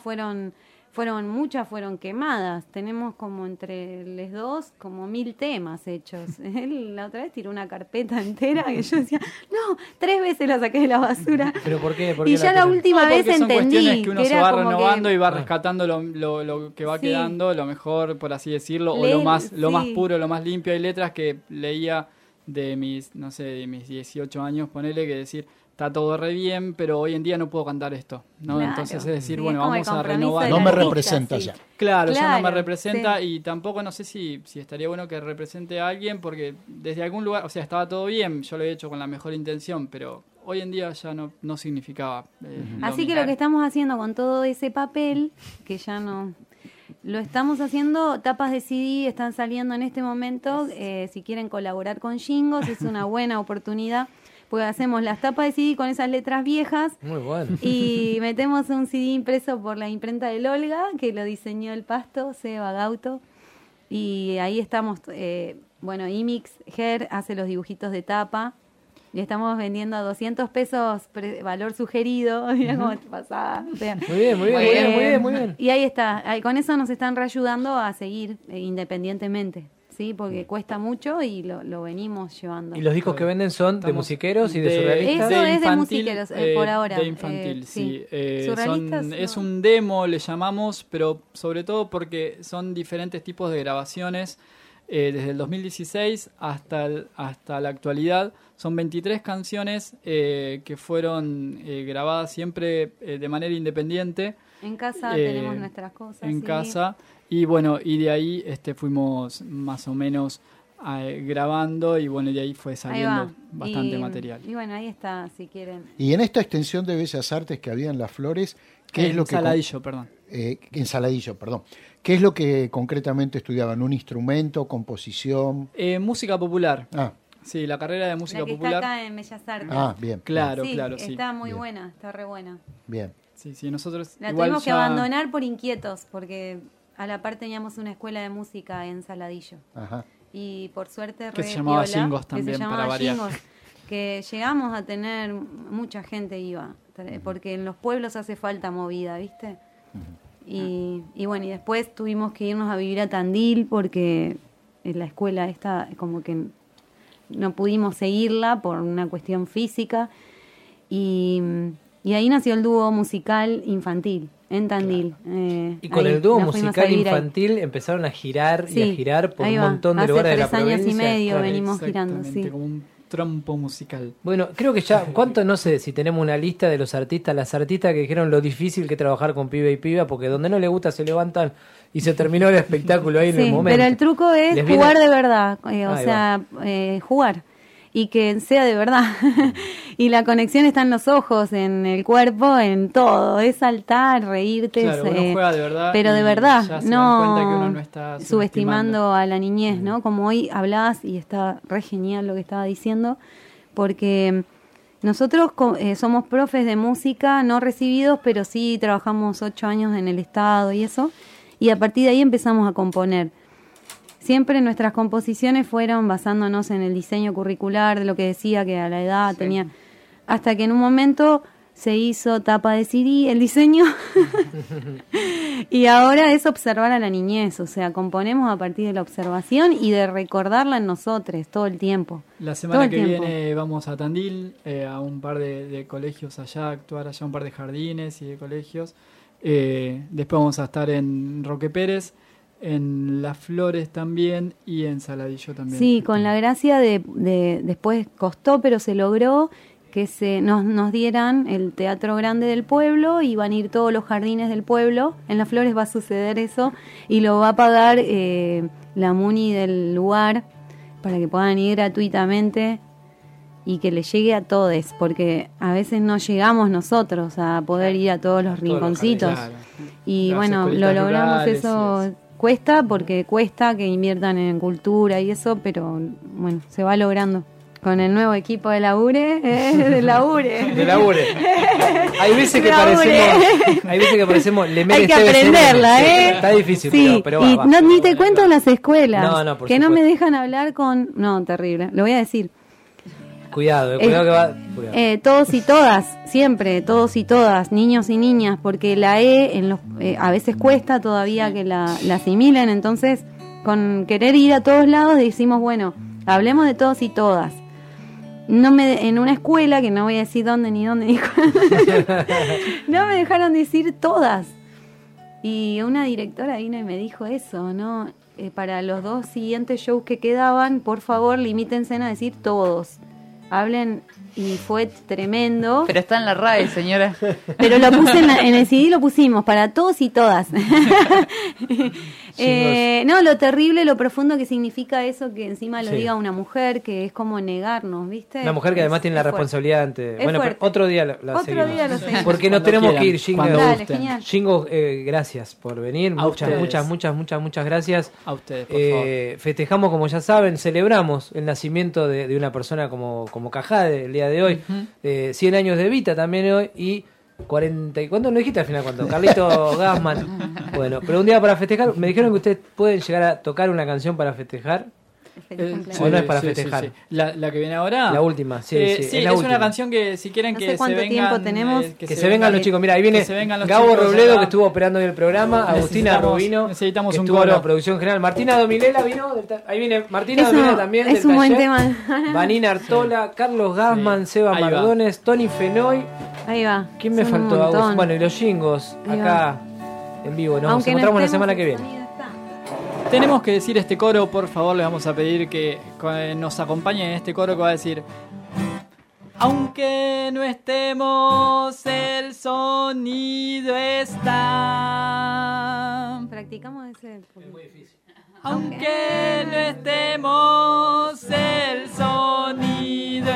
muchas fueron quemadas. Tenemos como entre los dos como 1000 temas hechos. Él la otra vez tiró una carpeta entera que yo decía, no, 3 veces la saqué de la basura. ¿Pero por qué? Y ya la última vez porque son entendí cuestiones que uno se era va como renovando que- y va rescatando lo que va Sí. quedando, lo mejor, por así decirlo, o Leer, lo más sí. puro, lo más limpio. Hay letras que leía de mis 18 años, ponele, que decir, está todo re bien, pero hoy en día no puedo cantar esto, ¿no? Claro. Entonces es decir, Sí, bueno, es como el vamos a compromiso renovar. de No la me artista, representa sí. ya. Claro, ya no me Claro, representa sí. y tampoco no sé si estaría bueno que represente a alguien porque desde algún lugar, o sea, estaba todo bien, yo lo he hecho con la mejor intención, pero hoy en día ya no significaba. Así que lo que estamos haciendo con todo ese papel, que ya no... Lo estamos haciendo, tapas de CD están saliendo en este momento. Si quieren colaborar con Jingos, es una buena oportunidad. Porque hacemos las tapas de CD con esas letras viejas. Muy bueno. Y metemos un CD impreso por la imprenta del Olga, que lo diseñó el Pasto, Seba Gauto. Y ahí estamos, Imix Ger hace los dibujitos de tapa. Y estamos vendiendo a 200 pesos valor sugerido. Mira cómo te pasaba. O sea, Muy bien, muy bien, muy bien, muy bien, muy bien. y ahí está. Con eso nos están reayudando a seguir independientemente. ¿Sí? Porque cuesta mucho y lo venimos llevando. Y los discos que venden son de musiqueros y de surrealistas. Eso es de musiqueros, por ahora. De infantil, sí. Surrealistas, Es no. un demo, le llamamos, pero sobre todo porque son diferentes tipos de grabaciones. Desde el 2016 hasta la actualidad. Son 23 canciones que fueron grabadas siempre de manera independiente. En casa tenemos nuestras cosas. En sí. casa. Y bueno, y de ahí fuimos más o menos grabando y bueno, de ahí fue Ahí saliendo va. bastante material. Y bueno, ahí está, si quieren. Y en esta extensión de Bellas Artes que había en Las Flores, ¿qué es lo que... Saladillo, perdón. En Saladillo, perdón. ¿Qué es lo que concretamente estudiaban? ¿Un instrumento, composición? Música popular. Ah, Sí, la carrera de música La que popular. está acá en Bellas Artes. Ah, bien. Claro, Sí, claro, sí. está muy Bien. buena, está re buena. bien. Sí, sí, nosotros La igual tuvimos que ya- abandonar por inquietos, porque a la par teníamos una escuela de música en Saladillo. Ajá. Y por suerte Que re se llamaba piola, Jingos que también, se para llamaba variar. Jingos, que llegamos a tener mucha gente iba, porque en los pueblos hace falta movida, ¿viste? Y bueno, y después tuvimos que irnos a vivir a Tandil porque en la escuela esta como que no pudimos seguirla por una cuestión física y ahí nació el dúo musical infantil en Tandil. Y con Ahí el dúo nos fuimos musical a vivir ahí. infantil empezaron a girar y Sí, a girar por ahí un va. montón de Hace lugares de la 3 años y provincia. medio Claro. venimos girando, Exactamente, sí. como un trompo musical. Bueno, creo que ya, ¿cuánto? No sé si tenemos una lista de los artistas, las artistas que dijeron lo difícil que es trabajar con pibe y piba, porque donde no les gusta se levantan y se terminó el espectáculo ahí en el Sí, momento. pero el truco es Les viene- jugar de verdad, Ahí jugar. y que sea de verdad. Y la conexión está en los ojos, en el cuerpo, en todo. Es saltar, reírte, Claro, uno juega de verdad, pero de y verdad, ya se dan cuenta que uno no está subestimando a la niñez, ¿no? Como hoy hablabas, y está re genial lo que estaba diciendo, porque nosotros somos profes de música, no recibidos, pero sí trabajamos 8 años en el Estado y eso, y a partir de ahí empezamos a componer. Siempre nuestras composiciones fueron basándonos en el diseño curricular, de lo que decía que a la edad tenía, hasta que en un momento se hizo tapa de CD, el diseño, y ahora es observar a la niñez, o sea, componemos a partir de la observación y de recordarla en nosotros todo el tiempo. La semana que viene vamos a Tandil, a un par de colegios allá, a actuar allá, un par de jardines y de colegios. Después vamos a estar en Roque Pérez, en Las Flores también y en Saladillo también. Sí, con la gracia de después costó, pero se logró que nos dieran el Teatro Grande del pueblo y van a ir todos los jardines del pueblo. En Las Flores va a suceder eso y lo va a pagar la MUNI del lugar para que puedan ir gratuitamente y que le llegue a todos, porque a veces no llegamos nosotros a poder ir a todos los rinconcitos. Claro. Y Las bueno, lo escuelitas logramos, rurales, eso cuesta porque cuesta que inviertan en cultura y eso, pero bueno, se va logrando. Con el nuevo equipo de Labure, de Labure. De Labure. Hay veces que parecemos Hay que aprenderla, Está difícil, sí, pero va, y va. No, ni te cuento las escuelas, por que supuesto. no me dejan hablar con... No, terrible, lo voy a decir. Cuidado que va... Cuidado. Todos y todas, siempre, todos y todas, niños y niñas, porque la a veces cuesta todavía que la asimilen, entonces con querer ir a todos lados decimos, bueno, hablemos de todos y todas. En una escuela, que no voy a decir dónde ni no me dejaron decir todas. Y una directora vino y me dijo eso, ¿no? Para los 2 siguientes shows que quedaban, por favor, limítense a decir todos. Hablen, y fue tremendo. Pero está en la RAE, señora. Pero lo puse en el CD, lo pusimos para todos y todas. No, lo terrible, lo profundo que significa eso, que encima lo diga una mujer, que es como negarnos, ¿viste? Una mujer que además tiene la responsabilidad ante... Bueno, pero otro día lo seguimos. Porque no tenemos que ir, Jingo. Jingo, gracias por venir. Muchas gracias. A ustedes, por favor. Festejamos, como ya saben, celebramos el nacimiento de una persona como Cajade el día de hoy. 100 años de Evita también hoy y 40... ¿Cuánto no dijiste al final? ¿Cuánto? Carlito Gassman. Bueno, pero un día para festejar. Me dijeron que ustedes pueden llegar a tocar una canción para festejar. ¿O no es para festejar? Sí. ¿La que viene ahora? La última, sí. Es una canción que si quieren que se vengan... tiempo tenemos. Que se vengan los chicos. Mira, ahí viene Gabo Robledo, que estuvo operando hoy el programa. Agustina Rubino, necesitamos que un estuvo coro. en la producción general. Martina Domilela vino. Ahí viene Martina Domilela también. Es un buen tema. Vanina Artola, Carlos Gassman, Seba Mardones, Tony Fenoy. Ahí va. ¿Quién me faltó? Bueno, y los Jingos, acá en vivo. Nos encontramos la semana que viene. Tenemos que decir este coro, por favor, le vamos a pedir que nos acompañen en este coro que va a decir: aunque no estemos, el sonido está. Practicamos ese. Es muy difícil. Aunque no estemos, el sonido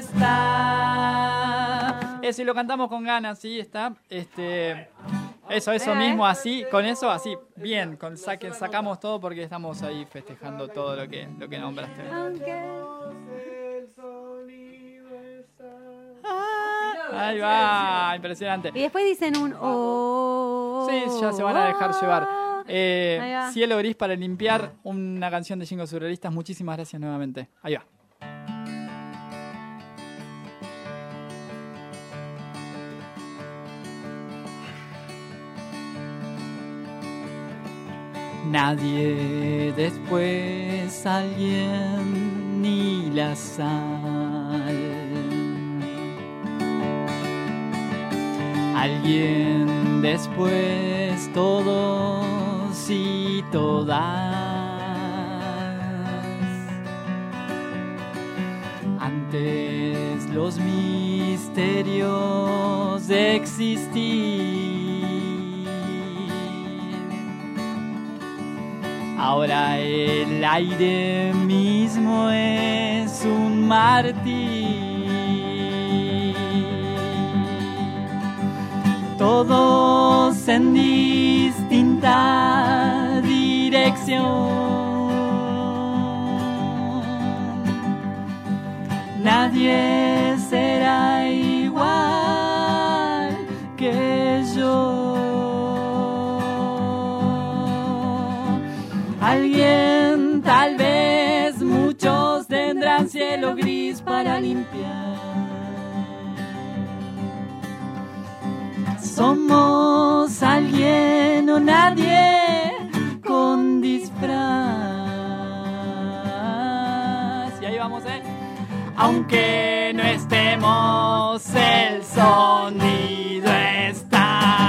está. Eso, y lo cantamos con ganas, sí, está. Eso mismo, así, con eso, así, bien, sacamos todo porque estamos ahí festejando todo lo que nombraste. Ahí va, impresionante. Y después dicen un Sí, ya se van a dejar llevar. Cielo Gris para limpiar, una canción de Jingos Surrealistas. Muchísimas gracias nuevamente. Ahí va. Nadie, después alguien, ni la sal. Alguien, después todos y todas. Antes los misterios de existir. Ahora el aire mismo es un mártir. Todos en distinta dirección. Nadie será igual que yo. Alguien, tal vez, muchos tendrán cielo gris para limpiar. Somos alguien o nadie con disfraz. Y ahí vamos, Aunque no estemos, el sonido está.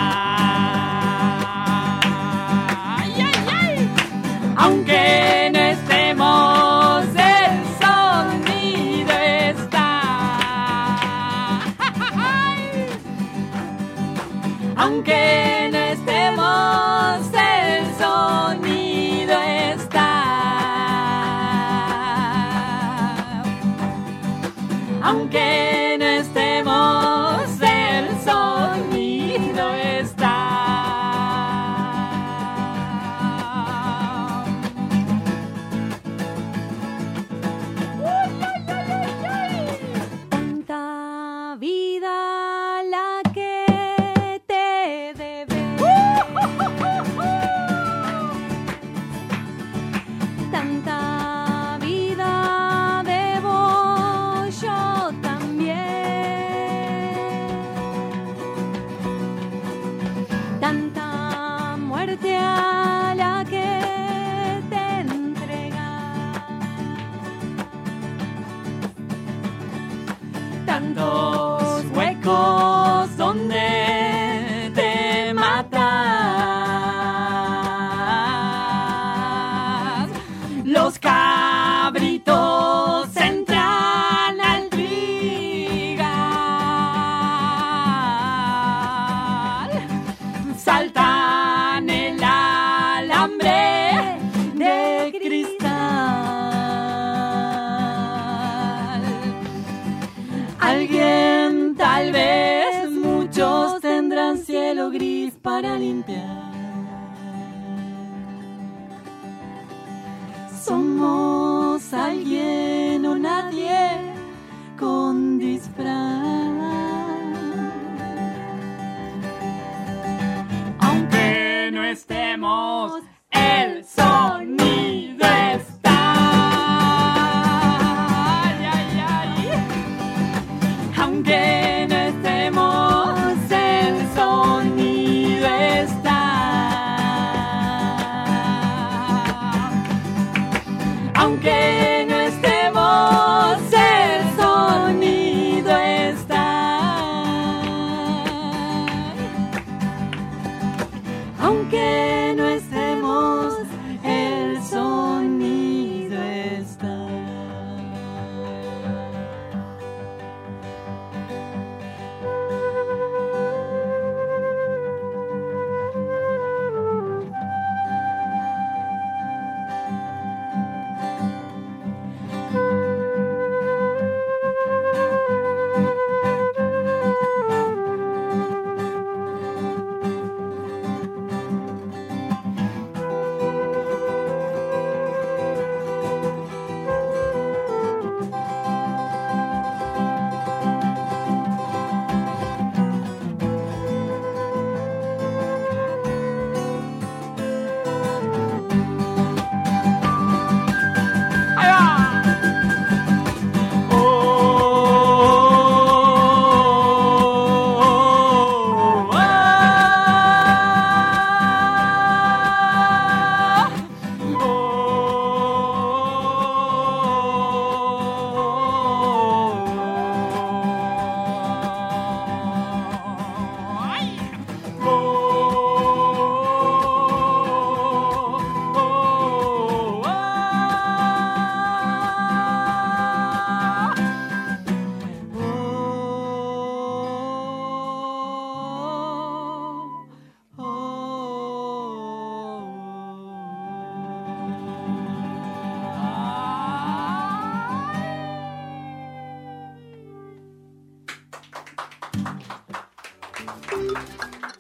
¡Ay, ay, ay! Aunque no estemos, el sonido está. ¡Ay! Aunque no estemos, el sonido está. Aunque no estemos, el sonido está. Tanta vida la que te debe. Tanta vida debo yo también. Tanta muerte a la que te entregas. Tantos huecos donde te matas. Los cabritos entran al trigal. Saltan el alambre de cristal. Alguien, tal vez, muchos tendrán cielo gris para limpiar. Somos alguien o nadie con disfraz. Aunque no estemos, el sonido está. Ay, ay, ay. Aunque no estemos, el sonido está. Aunque no estemos, el sonido está. Aunque no estemos, el sonido está.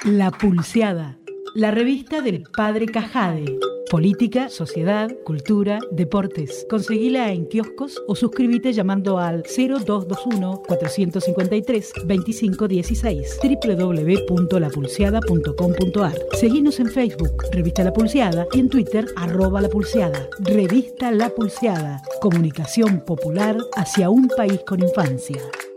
La Pulseada, la revista del Padre Cajade. Política, sociedad, cultura, deportes. Conseguila en kioscos o suscríbete llamando al 0221-453-2516 www.lapulseada.com.ar. Seguinos en Facebook, Revista La Pulseada, y en Twitter, @lapulseada. Revista La Pulseada, comunicación popular hacia un país con infancia.